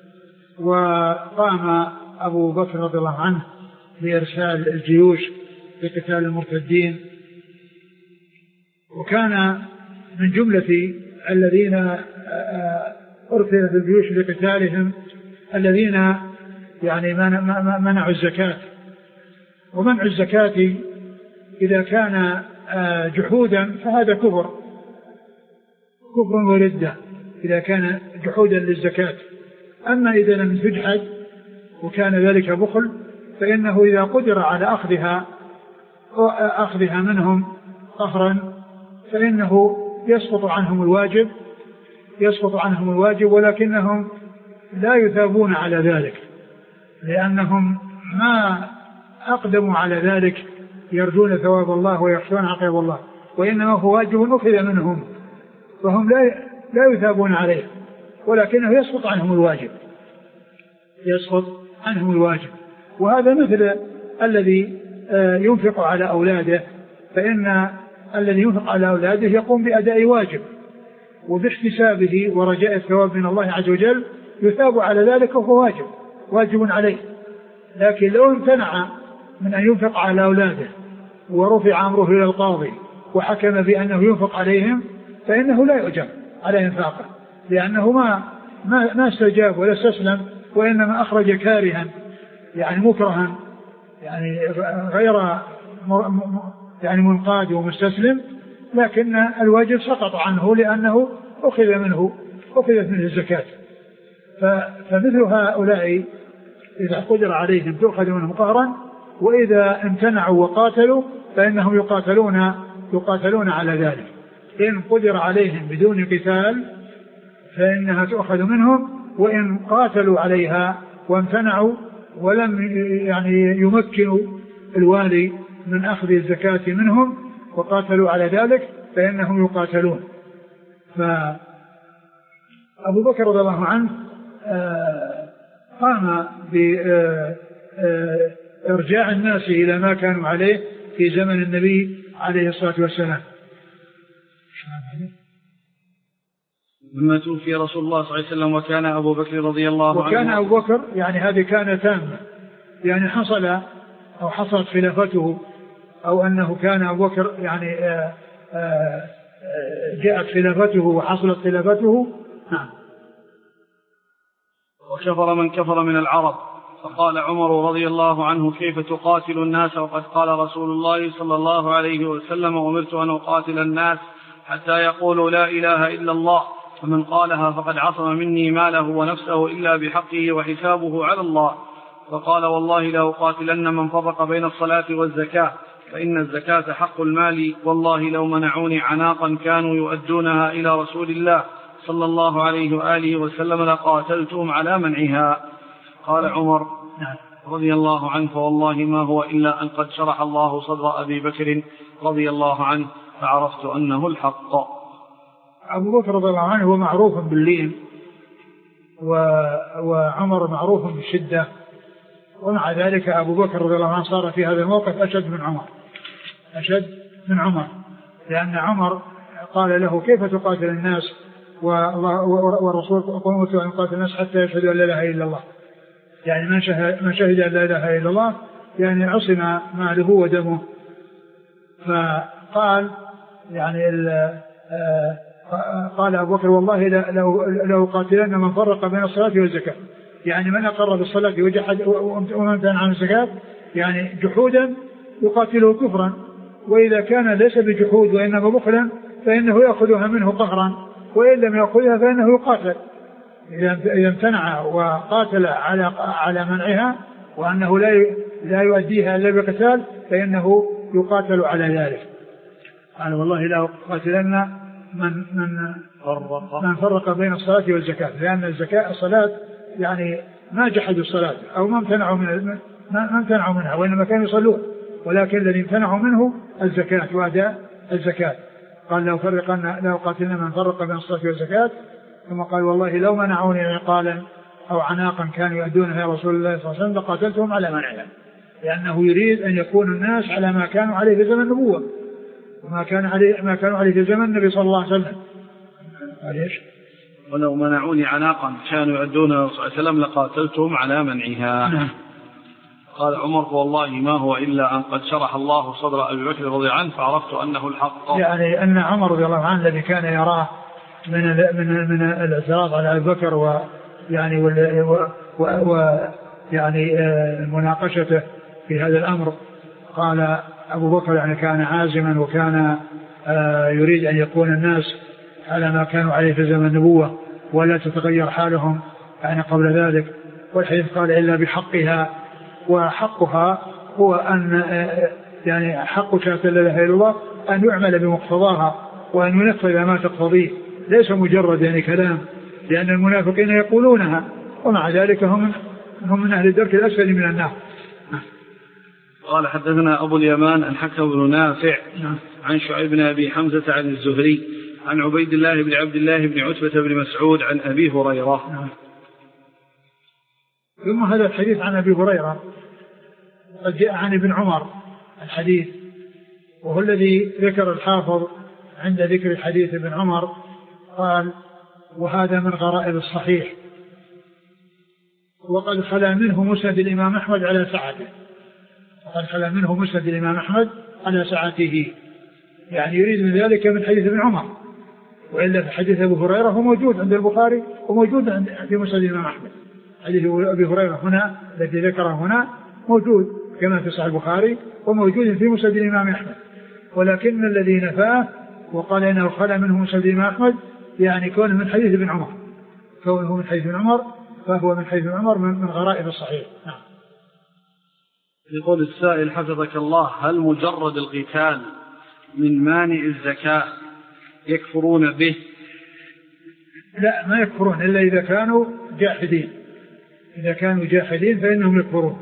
وقام أبو بكر رضي الله عنه بإرسال الجيوش لقتال المرتدين، وكان من جملة الذين أرسل الجيوش لقتالهم الذين يعني منعوا الزكاة. ومنع الزكاة إذا كان جحودا فهذا كفر كفر وردة إذا كان جحودا للزكاة. أما إذا لم تجحد وكان ذلك بخل فإنه إذا قدر على أخذها أخذها منهم قهرا فإنه يسقط عنهم الواجب يسقط عنهم الواجب ولكنهم لا يثابون على ذلك، لأنهم ما أقدموا على ذلك يرجون ثواب الله ويخشون عقاب الله، وإنما هو واجب أخذ منهم فهم لا لا يثابون عليه، ولكنه يسقط عنهم الواجب يسقط عنهم الواجب. وهذا مثل الذي ينفق على أولاده، فإن الذي ينفق على أولاده يقوم بأداء واجب وباحتسابه ورجاء الثواب من الله عز وجل يثاب على ذلك وهو واجب واجب عليه. لكن لو امتنع من أن ينفق على أولاده ورفع أمره إلى القاضي وحكم بأنه ينفق عليهم فإنه لا يؤجر على إنفاقه، لأنه ما ما ما استجاب ولا استسلم، وإنما أخرج كارها يعني مكرها يعني غير يعني منقاد ومستسلم، لكن الواجب سقط عنه لأنه أخذ منه أخذت منه الزكاة. فمثل هؤلاء إذا قدر عليهم تؤخذ منهم قهرا، وإذا امتنعوا وقاتلوا فإنهم يقاتلون يقاتلون على ذلك. إن قدر عليهم بدون قتال فإنها تؤخذ منهم، وإن قاتلوا عليها وامتنعوا ولم يعني يمكنوا الوالي من أخذ الزكاة منهم وقاتلوا على ذلك فإنهم يقاتلون. فأبو بكر رضي الله عنه قام بإرجاع الناس إلى ما كانوا عليه في زمن النبي عليه الصلاة والسلام. لما توفي رسول الله صلى الله عليه وسلم وكان أبو بكر رضي الله عنه وكان أبو بكر يعني هذه كان تامة، يعني حصل أو حصلت خلافته، أو أنه كان أبو بكر يعني آآ آآ جاءت خلافته وحصلت خلافته. نعم. وكفر من كفر من العرب، فقال عمر رضي الله عنه كيف تقاتل الناس وقد قال رسول الله صلى الله عليه وسلم أمرت أن أقاتل الناس حتى يقولوا لا إله إلا الله، فمن قالها فقد عصم مني ماله ونفسه إلا بحقه وحسابه على الله. فقال والله لأقاتلن من فرق بين الصلاة والزكاة، فإن الزكاة حق المال، والله لو منعوني عناقا كانوا يؤدونها إلى رسول الله صلى الله عليه وآله وسلم لقاتلتهم على منعها. قال عمر رضي الله عنه فوالله ما هو إلا أن قد شرح الله صدر أبي بكر رضي الله عنه فعرفت أنه الحق. أبو بكر رضي الله عنه هو معروف باللين وعمر معروف بالشدة، ومع ذلك أبو بكر رضي الله عنه صار في هذا الموقف أشد من عمر أشد من عمر لأن عمر قال له كيف تقاتل الناس والرسول قلت أن يقاتل الناس حتى يشهدوا أن لا إله إلا الله، يعني من شهد, من شهد أن لا إله إلا الله يعني عصم ماله ودمه. فقال يعني قال أبو بكر والله لو قاتلن من فرق بين الصلاة والزكاة، يعني من أقر بالصلاة وجحد ومن امتنع عن الزكاة يعني جحودا يقاتله كفرا، وإذا كان ليس بجحود وإنما بخلا فإنه يأخذها منه قهرا، وإن لم يأخذها فإنه يقاتل. إذا امتنع وقاتل على على منعها وأنه لا لا يؤديها إلا بقتال فإنه يقاتل على ذلك. قال والله لا قاتلن من من فرق من فرق بين الصلاة والزكاة، لأن الزكاة الصلاة يعني ما جحدوا الصلاة أو ما امتنعوا من ما امتنعوا منها وإنما كانوا يصلون، ولكن الذي امتنعوا منه الزكاة وأداء الزكاة. قال لو فرقن لو قاتلنا من فرق بين الصلاة والزكاة، ثم قال والله لو منعوني عقالا أو عناقا كانوا يؤدونها يا رسول الله صلى الله عليه وسلم لقاتلتهم على منعها، لأنه يريد أن يكون الناس على ما كانوا عليه في زمن النبوة وما كان عليه ما كانوا عليه في زمن النبي صلى الله عليه وسلم. ليش؟ ولو منعوني عناقا كانوا يؤدونها صلى الله عليه وسلم لقاتلتهم على منعها. نعم. قال عمر والله ما هو إلا أن قد شرح الله صدر أبي بكر رضي عنه فعرفت أنه الحق. يعني أن عمر رضي الله عنه الذي كان يراه من من من الاعتراض على أبي بكر ويعني ويعني مناقشته في هذا الأمر، قال أبو بكر يعني كان عازما وكان يريد أن يكون الناس على ما كانوا عليه في زمن النبوة ولا تتغير حالهم يعني قبل ذلك. والحديث قال إلا بحقها، وحقها هو أن يعني حق شهادة لا إله إلا الله أن يعمل بمقتضاها وأن ينفذ ما تقتضيه، ليس مجرد يعني كلام، لأن المنافقين يقولونها ومع ذلك هم هم من أهل الدرك الأسفل من النار. قال حدثنا أبو اليمان الحكم بن نافع عن شعيب بن أبي حمزة عن الزهري عن عبيد الله بن عبد الله بن عتبة بن مسعود عن أبي هريرة. ثم هذا الحديث عن أبي هريرة قد جاء عن ابن عمر الحديث، وهو الذي ذكر الحافظ عند ذكر الحديث ابن عمر قال وهذا من غرائب الصحيح، وقد خلا منه مسند الإمام أحمد على سعته، وقد خلا منه مسند الإمام أحمد على سعته، يعني يريد من ذلك من حديث ابن عمر، وإلا في حديث أبي هريرة هو موجود عند البخاري وموجود عند في مسند الإمام أحمد. حديث أبي هريرة هنا الذي ذكره هنا موجود كما في صحيح البخاري وموجود في مسند الإمام أحمد، ولكن الذي نفاه وقال إنه خلا منه مسند الإمام أحمد يعني كونه من حديث ابن عمر، كونه من حديث ابن عمر فهو من حديث ابن عمر من غرائب الصحيح. نعم. يقول السائل حفظك الله هل مجرد القتال من مانع الزكاة يكفرون به؟ لا، ما يكفرون إلا إذا كانوا جاحدين، إذا كانوا جاحدين فإنهم يكفرون.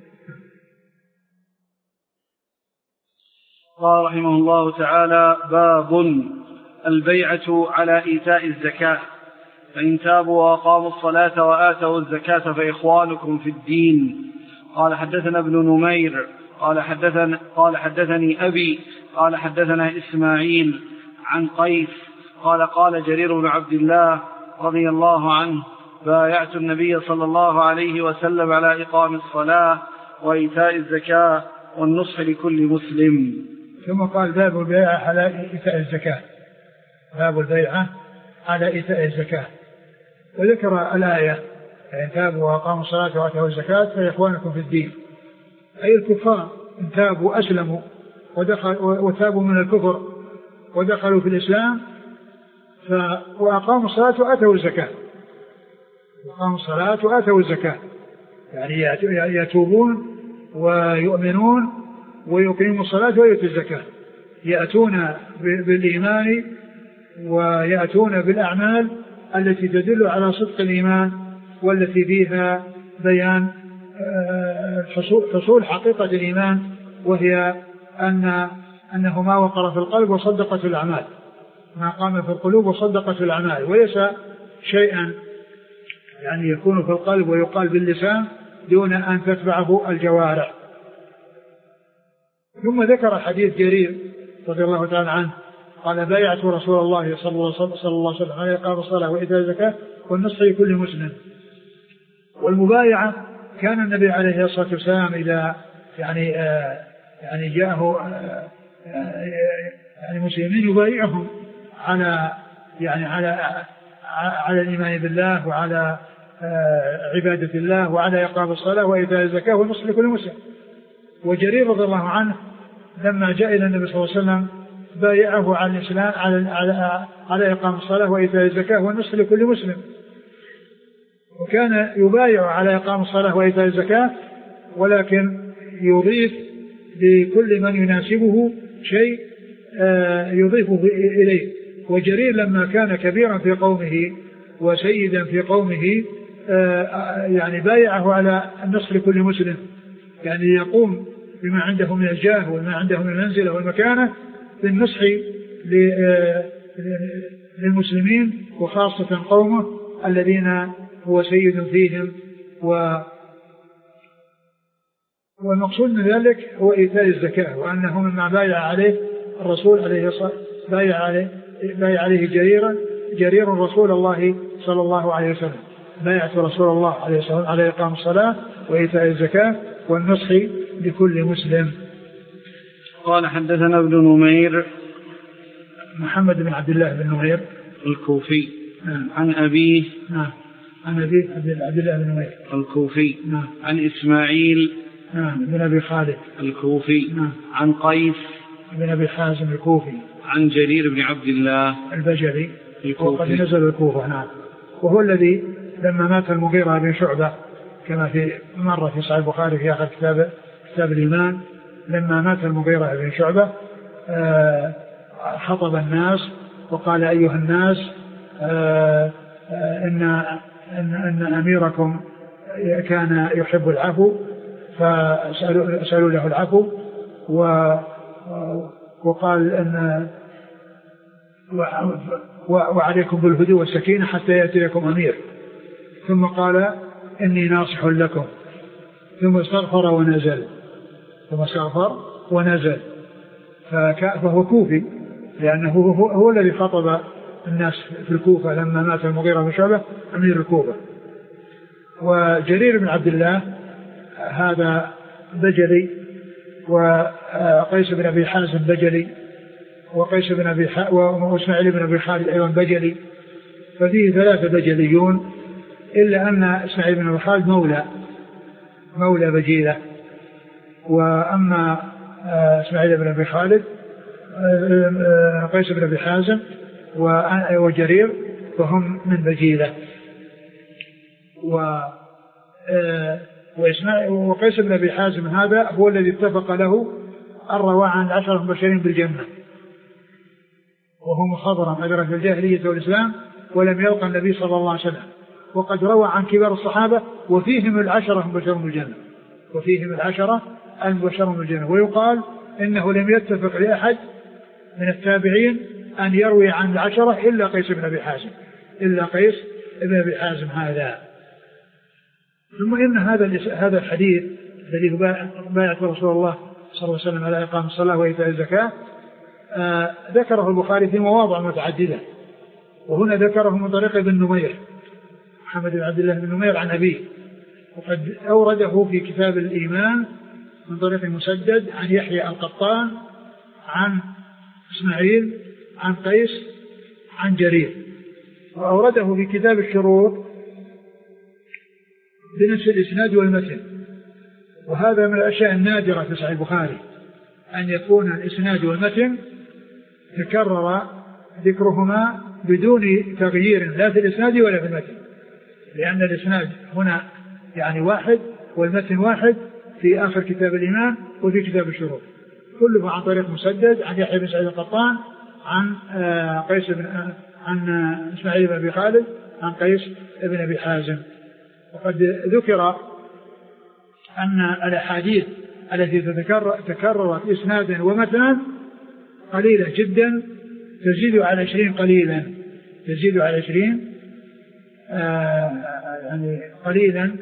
قال رحمه الله تعالى باب البيعة على إيتاء الزكاة، فإن تابوا وأقاموا الصلاة وآتوا الزكاة فإخوانكم في الدين. قال حدثنا ابن نمير قال حدثنا قال حدثني أبي قال حدثنا إسماعيل عن قيس قال قال جرير بن عبد الله رضي الله عنه بايعت النبي صلى الله عليه وسلم على إقام الصلاة وإيتاء الزكاة والنصح لكل مسلم. ثم قال باب البيعة على إيتاء الزكاة، باب البيعة على إيتاء الزكاة، وذكر الآية فإن تابوا وأقاموا الصلاة وآتوا الزكاة فإخوانكم في الدين، أي الكفار إن تابوا أسلموا وتابوا من الكفر ودخلوا في الإسلام وأقاموا الصلاة وآتوا الزكاة، وأقاموا الصلاة وآتوا الزكاة يعني يتوبون ويؤمنون ويقيموا الصلاة ويؤتوا الزكاة، يأتون بالإيمان ويأتون بالأعمال التي تدل على صدق الإيمان والتي فيها بيان حصول حقيقة الإيمان، وهي أن أنه ما وقر في القلب وصدقت الأعمال، ما قام في القلوب وصدقت الأعمال، وليس شيئا يعني يكون في القلب ويقال باللسان دون أن تتبعه الجوارح. ثم ذكر حديث جرير رضي الله تعالى عنه قال بايعت رسول الله صلى الله عليه وسلم على إقام الصلاة وإيتاء الزكاة والنصح لكل مسلم. والمبايعة كان النبي عليه الصلاة والسلام إذا يعني آه يعني جاءه آه يعني مسلمين يبايعهم على يعني على على الإيمان بالله وعلى آه عبادة الله وعلى إقام الصلاة وإيتاء الزكاة والنصح لكل مسلم. وجرير رضي الله عنه لما جاء إلى النبي صلى الله عليه وسلم بايعه على الإسلام على على على إقام الصلاة وإيتاء الزكاة والنصح لكل مسلم، وكان يبايع على إقام الصلاة وإيتاء الزكاة ولكن يضيف لكل من يناسبه شيء يضيفه إليه. وجرير لما كان كبيرا في قومه وسيدا في قومه يعني بايعه على النصح لكل مسلم، يعني يقوم بما عنده من الجاه وما عنده من المنزلة والمكانة بالنصح للمسلمين وخاصة قومه الذين هو سيد فيهم. و والمقصود من ذلك هو إيتاء الزكاة، وأنه مما بايع عليه الرسول عليه الصلاة بايع عليه بايع عليه جريرا جرير رسول الله صلى الله عليه وسلم. بايعت رسول الله عليه الصلاة على إقام الصلاة وإيتاء الزكاة والنصح لكل مسلم. قال حدثنا ابن نمير محمد بن عبد الله بن نمير الكوفي نعم. عن أبيه نعم. عن أبيه عبد الله بن نمير الكوفي نعم. عن إسماعيل نعم بن أبي خالد الكوفي نعم. عن قيس بن أبي حازم الكوفي عن جرير بن عبد الله البجلي الكوفي وقد نزل الكوفة نعم. وهو الذي لما مات المغيرة بن شعبة كما في مرة في صحيح البخاري في آخر كتاب كتاب الإيمان، لما مات المغيرة بن شعبة خطب الناس وقال أيها الناس آآ آآ إن, إن, إن أميركم كان يحب العفو فسألوا له العفو، وقال أن وعليكم بالهدوء والسكينة حتى يأتيكم أمير، ثم قال إني ناصح لكم، ثم استغفر ونزل ثم استغفر ونزل فهو كوفي لأنه هو, هو الذي خطب الناس في الكوفة لما مات المغيرة بن شعبة أمير الكوفة. وجرير بن عبد الله هذا بجلي، وقيس بن أبي حازم بجلي، وقيس بن أبي ح... وإسماعيل بن أبي خالد أيضا بجلي، ففيه ثلاثة بجليون، إلا أن إسماعيل بن أبي خالد مولى مولى بجيلة، وأما إسماعيل بن أبي خالد قيس بن أبي حازم وجرير فهم من بجيلة. و وقيس بن أبي حازم هذا هو الذي اتفق له الرواء عن العشرة المبشرين بالجنة، وهو مخضرم أدرك الجاهلية والإسلام ولم يلقى النبي صلى الله عليه وسلم، وقد روى عن كبار الصحابة وفيهم العشرة المبشرون بالجنة وفيهم العشرة المبشرون بالجنة. ويقال إنه لم يتفق لأحد من التابعين أن يروي عن العشرة إلا قيس بن أبي حازم إلا قيس بن أبي حازم هذا. ثم إن هذا هذا الحديث الذي بايعت رسول الله صلى الله عليه وسلم على إقام الصلاة وإيتاء الزكاة آه ذكره البخاري في مواضع متعددة، وهنا ذكره من طريق ابن نمير محمد بن عبد الله بن نمير عن أبيه، وقد أورده في كتاب الإيمان من طريق مسدد عن يحيى القطان عن إسماعيل عن قيس عن جرير، وأورده في كتاب الشروط بنفس الإسناد والمتن. وهذا من الأشياء النادرة في صحيح البخاري أن يكون الإسناد والمتن تكرر ذكرهما بدون تغيير لا في الإسناد ولا في المتن، لأن الإسناد هنا يعني واحد والمتن واحد في آخر كتاب الإيمان وفي كتاب الشروط، كله عن طريق مسدد عن يحيى بن سعيد القطان عن قيس بن عن إسماعيل بن أبي خالد عن قيس بن أبي حازم. وقد ذكر أن الأحاديث التي تكررت إسنادا ومتنا قليلة جدا، تزيد على عشرين قليلا، تزيد على عشرين آه يعني قليلا.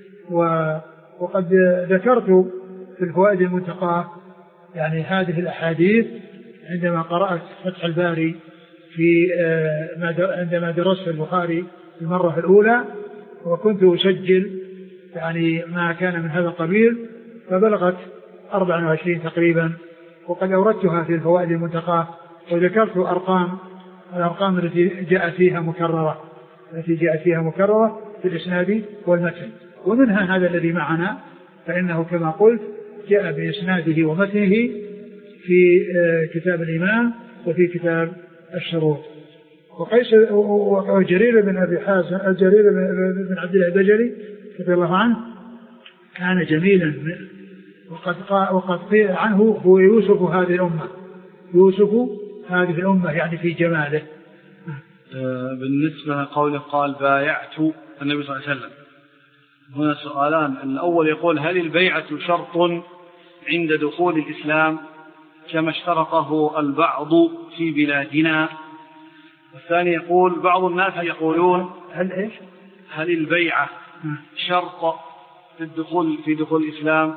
وقد ذكرت في الفوائد المنتقاه يعني هذه الأحاديث عندما قرأت فتح الباري في آه عندما درست البخاري المرة الأولى، وكنت أسجل يعني ما كان من هذا القبيل، فبلغت أربعة وعشرين تقريبا. وقد أوردتها في الفوائد المنتقاه وذكرت أرقام الأرقام التي جاءت فيها مكررة التي جاءت فيها مكررة في الإسناد والمتن. ومنها هذا الذي معنا، فإنه كما قلت جاء بإسناده ومتنه في كتاب الإمام وفي كتاب الشروط. وقيس وجرير بن أبي حازم الجرير بن عبد الله البجلي رضي الله عنه كان جميلا، وقد وقد قيل عنه هو يوسف هذه الأمة، يوسف هذه الأمة يعني في جماله. بالنسبة قوله قال بايعت النبي صلى الله عليه وسلم، هنا سؤالان. الأول يقول هل البيعة شرط عند دخول الإسلام كما اشترطه البعض في بلادنا؟ والثاني يقول بعض الناس يقولون هل إيش هل البيعة شرط في الدخول في دخول الإسلام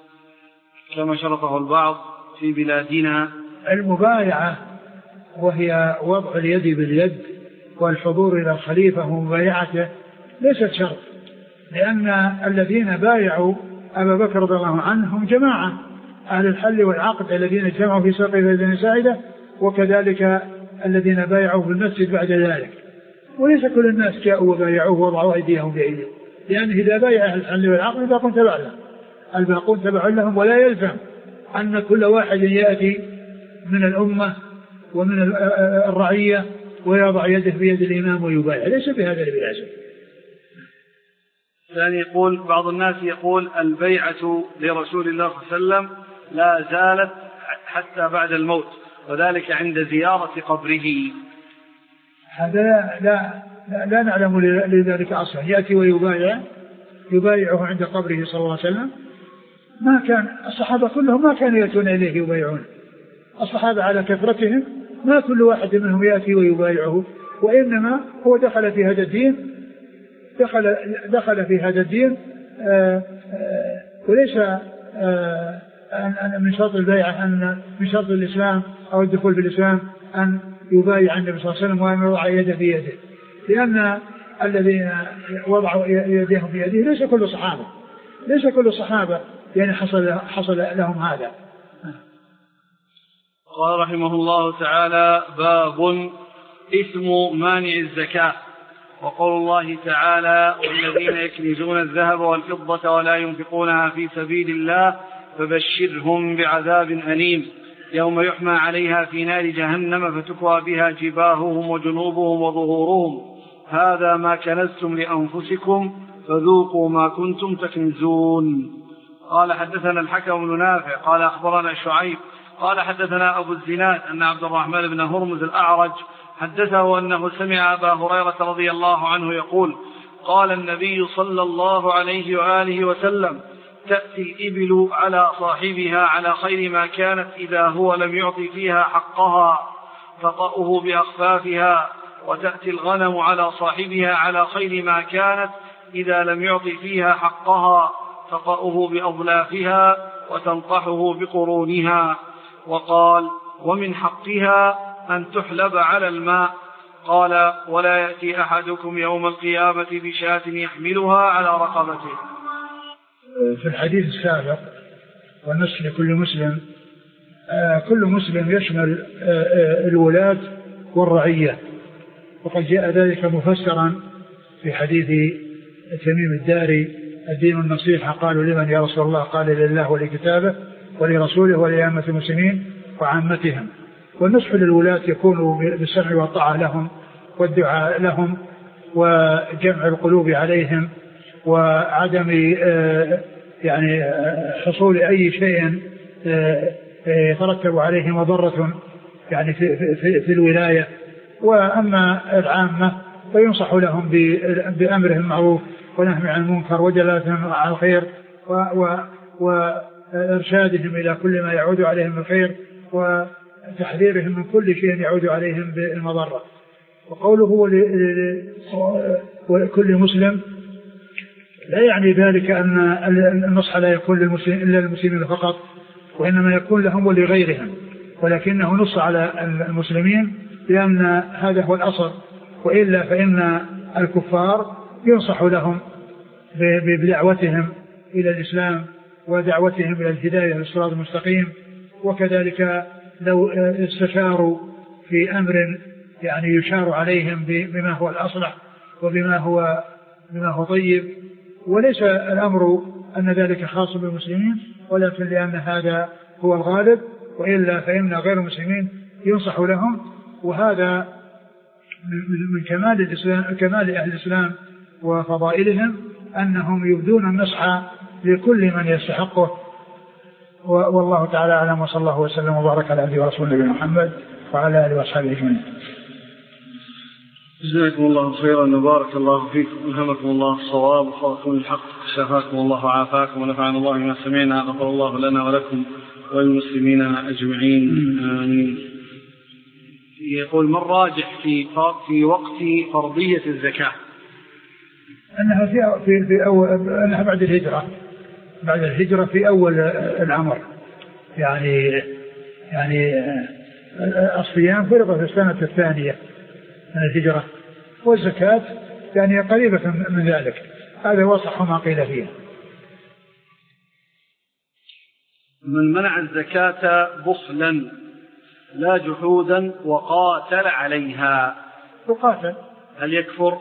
كما شرطه البعض في بلادنا؟ المبايعة وهي وضع اليد باليد والحضور إلى الخليفة ومبايعته ليست شرط، لأن الذين بايعوا أبا بكر رضي الله عنه هم جماعة أهل الحل والعقد الذين اجتمعوا في ساقية بني ساعدة، وكذلك الذين بايعوا في المسجد بعد ذلك. وليس كل الناس جاءوا وبايعوه ووضعوا أيديهم بأيديهم، لأن إذا بايع أهل الحل والعقد الباقون تبع لهم الباقون تبع لهم ولا يلزم أن كل واحد يأتي من الأمة ومن الرعية ويضع يده بيد الإمام ويبايع، ليس بهذا الذي يلزم. ثاني يقول بعض الناس يقول البيعة لرسول الله صلى الله عليه وسلم لا زالت حتى بعد الموت، وذلك عند زيارة قبره. هذا لا, لا, لا, لا نعلم لذلك أصلا. يأتي ويبايع يبايعه عند قبره صلى الله عليه وسلم. ما كان الصحابة كلهم ما كانوا يأتون إليه يبايعون، الصحابة على كثرتهم ما كل واحد منهم يأتي ويبايعه، وإنما هو دخل في هذا الدين دخل, دخل في هذا الدين آآ آآ وليس آآ أن من شرط البيعة أن من شرط الإسلام أو الدخول في الإسلام أن يبايع النبي صلى الله عليه وسلم وأن يضع يده في يده، لأن الذين وضعوا يديهم في يده ليس كل صحابة ليس كل صحابة يعني حصل حصل لهم هذا. قال رحمه الله تعالى باب اسم مانع الزكاة. وقول الله تعالى والذين يكنزون الذهب والفضة ولا ينفقونها في سبيل الله فبشرهم بعذاب أليم يوم يحمى عليها في نار جهنم فتكوى بها جباههم وجنوبهم وظهورهم هذا ما كنزتم لأنفسكم فذوقوا ما كنتم تكنزون. قال حدثنا الحكم بن نافع قال أخبرنا شعيب قال حدثنا أبو الزناد أن عبد الرحمن بن هرمز الأعرج حدثه أنه سمع أبا هريرة رضي الله عنه يقول قال النبي صلى الله عليه وآله وسلم تأتي الإبل على صاحبها على خير ما كانت إذا هو لم يعطي فيها حقها فطأه بأخفافها، وتأتي الغنم على صاحبها على خير ما كانت إذا لم يعطي فيها حقها فطأه بأظلافها وتنطحه بقرونها. وقال ومن حقها أن تحلب على الماء. قال ولا يأتي أحدكم يوم القيامة بشاة يحملها على رقبته. في الحديث السابق والنصح لكل مسلم آه كل مسلم يشمل آه آه الولاة والرعية، وقد جاء ذلك مفسرا في حديث تميم الداري الدين النصيحة قالوا لمن يا رسول الله؟ قال لله ولكتابه ولرسوله ولأئمة المسلمين وعامتهم. والنصح للولاة يكون بالسمع والطاعة لهم والدعاء لهم وجمع القلوب عليهم وعدم يعني حصول أي شيء يترتب عليه مضرة يعني في, في, في الولاية. وأما العامة وينصح لهم بأمرهم المعروف ونهي عن المنكر ودلالتهم على الخير وإرشادهم إلى كل ما يعود عليهم بالخير وتحذيرهم من كل شيء يعود عليهم بالمضرة. وقوله وكل مسلم لا يعني ذلك أن النصح لا يكون للمسلمين إلا للمسلمين فقط، وإنما يكون لهم ولغيرهم، ولكنه نص على المسلمين لأن هذا هو الأصل، وإلا فإن الكفار ينصح لهم بدعوتهم إلى الإسلام ودعوتهم إلى الهداية للصراط المستقيم. وكذلك لو استشاروا في أمر يعني يشار عليهم بما هو الأصلح وبما هو بما هو طيب، وليس الأمر أن ذلك خاص بالمسلمين، ولكن لأن هذا هو الغالب، وإلا فإن غير المسلمين ينصح لهم. وهذا من كمال الإسلام، كمال أهل الإسلام وفضائلهم أنهم يبدون النصح لكل من يستحقه. والله تعالى أعلم، وصلى الله وسلم وبارك على عبده ورسوله نبينا محمد وعلى آله وأصحابه أجمعين. جزاكم الله خيرا وبارك الله فيكم، ألهمكم الله الصواب ووفقكم الحق، شفاكم الله وعافاكم ونفعنا الله بما سمعنا، غفر الله لنا ولكم وللمسلمين أجمعين آمين. يقول ما الراجح في في وقت فرضية الزكاة؟ أنها في في في أول أنها بعد الهجرة، بعد الهجرة في أول العمر، يعني يعني الصيام فرض في السنة الثانية من الهجرة، والزكاة يعني قريبة من ذلك. هذا هو صح ما قيل فيه. من منع الزكاة بخلا لا جحودا وقاتل عليها يقاتل، هل يكفر؟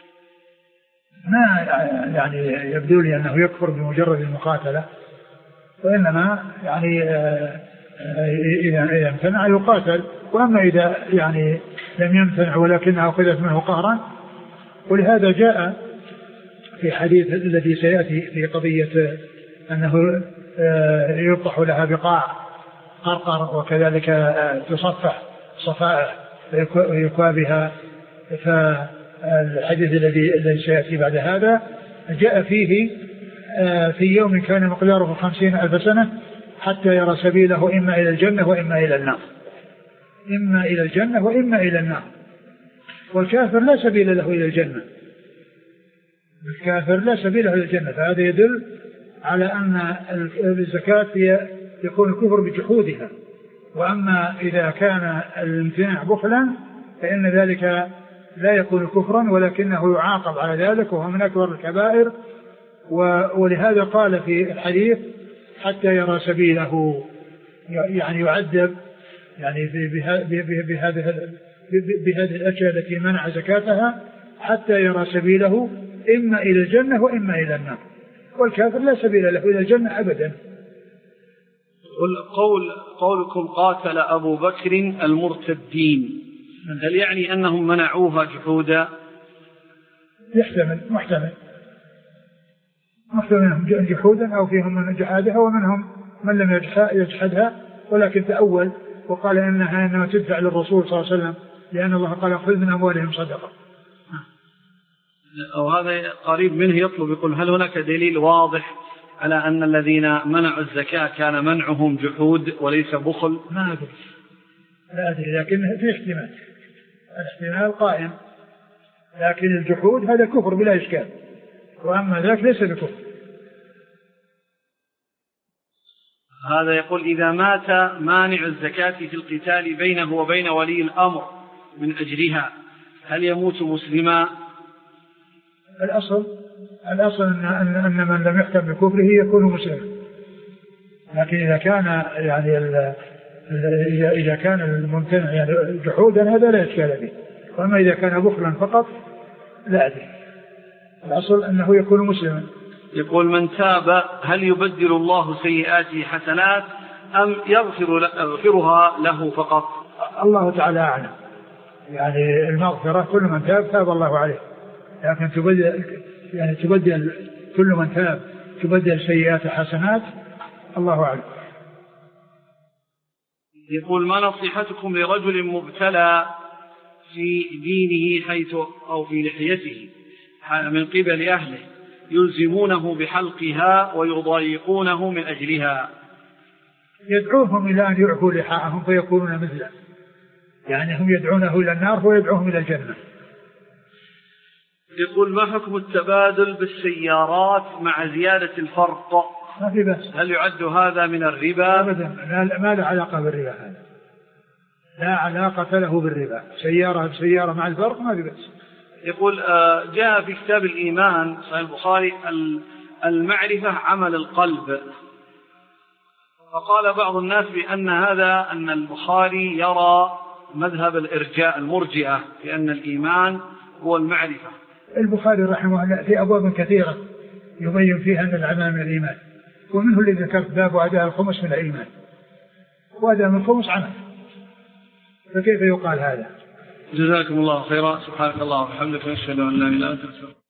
ما يعني يبدو لي أنه يكفر بمجرد المقاتلة، وإنما يعني إذا امتنع يقاتل. وأما إذا يعني لم يمتنع ولكنها أخذت منه قهرا، ولهذا جاء في حديث الذي سيأتي في قضية أنه يطرح لها بقاع قرقر وكذلك تصفح صفائح ويكوى بها. فالحديث الذي الذي سيأتي بعد هذا جاء فيه في يوم كان مقداره خمسين ألف سنة حتى يرى سبيله إما إلى الجنة وإما إلى النار، إما إلى الجنة وإما إلى النار. والكافر لا سبيل له إلى الجنة، الكافر لا سبيل له إلى الجنة. فهذا يدل على أن الزكاة يكون الكفر بجحودها. وأما إذا كان الامتناع بخلا فإن ذلك لا يكون كفرا، ولكنه يعاقب على ذلك، وهو من أكبر الكبائر. ولهذا قال في الحديث حتى يرى سبيله، يعني يعذب يعني بهذه بهذه الأشياء التي منع زكاتها حتى يرى سبيله إما إلى الجنة وإما إلى النار. والكافر لا سبيل له إلى الجنة أبدا. قول قولكم قاتل أبو بكر المرتدين، هل يعني أنهم منعوها جحودا؟ يحتمل، محتمل محتمل منهم جحودا أو فيهم من جحادها، ومنهم من لم يجحدها ولكن تأول وقال إنها إنما تدفع للرسول صلى الله عليه وسلم لأن الله قال خذ من أموالهم صدقة. أو هذا قريب منه يطلب، يقول هل هناك دليل واضح على أن الذين منعوا الزكاة كان منعهم جحود وليس بخل؟ ما أدري، لا أدري، لكن في احتمال، الاحتمال قائم، لكن الجحود هذا كفر بلا إشكال، وأما ذاك ليس بكفر. هذا يقول إذا مات مانع الزكاة في القتال بينه وبين ولي الأمر من أجلها هل يموت مسلما؟ الأصل الأصل أن أن من لم يحكم بكفره يكون مسلما، لكن إذا كان يعني ال إذا كان الممتنع يعني جحودا هذا لا إشكال فيه، وأما إذا كان بخلا فقط لا أدري. الأصل أنه يكون مسلما. يقول من تاب هل يبدل الله سيئاته حسنات أم يغفر يغفرها له فقط؟ الله تعالى أعلم، يعني المغفرة كل من تاب تاب الله عليه، لكن تبدل يعني تبدل كل من تاب تبدل سيئات حسنات، الله أعلم. يقول ما نصيحتكم لرجل مبتلى في دينه حيث أو في لحيته من قبل أهله يلزمونه بحلقها ويضايقونه من أجلها. يدعوهم إلى أن يعفوا لحاءهم فيكونون مثله، يعني هم يدعونه إلى النار ويدعوهم إلى الجنة. يقول ما حكم التبادل بالسيارات مع زيادة الفرق؟ ما في بس. هل يعد هذا من الربا؟ أبدا، ما له علاقة بالربا، هذا لا علاقة له بالربا. سيارة بسيارة مع الفرق ما في بس. يقول جاء في كتاب الإيمان صحيح البخاري المعرفة عمل القلب، فقال بعض الناس بأن هذا أن البخاري يرى مذهب الإرجاء المرجئة بأن الإيمان هو المعرفة. البخاري رحمه الله في أبواب كثيرة يبين فيها أن الأعمال من الإيمان، ومنه اللي ذكرت باب أداء الخمس من الإيمان، وأداء من الخمس عمل، فكيف يقال هذا؟ جزاكم الله خيرا. سبحانك الله وبحمدك، نشهد أن لا إله إلا أنت.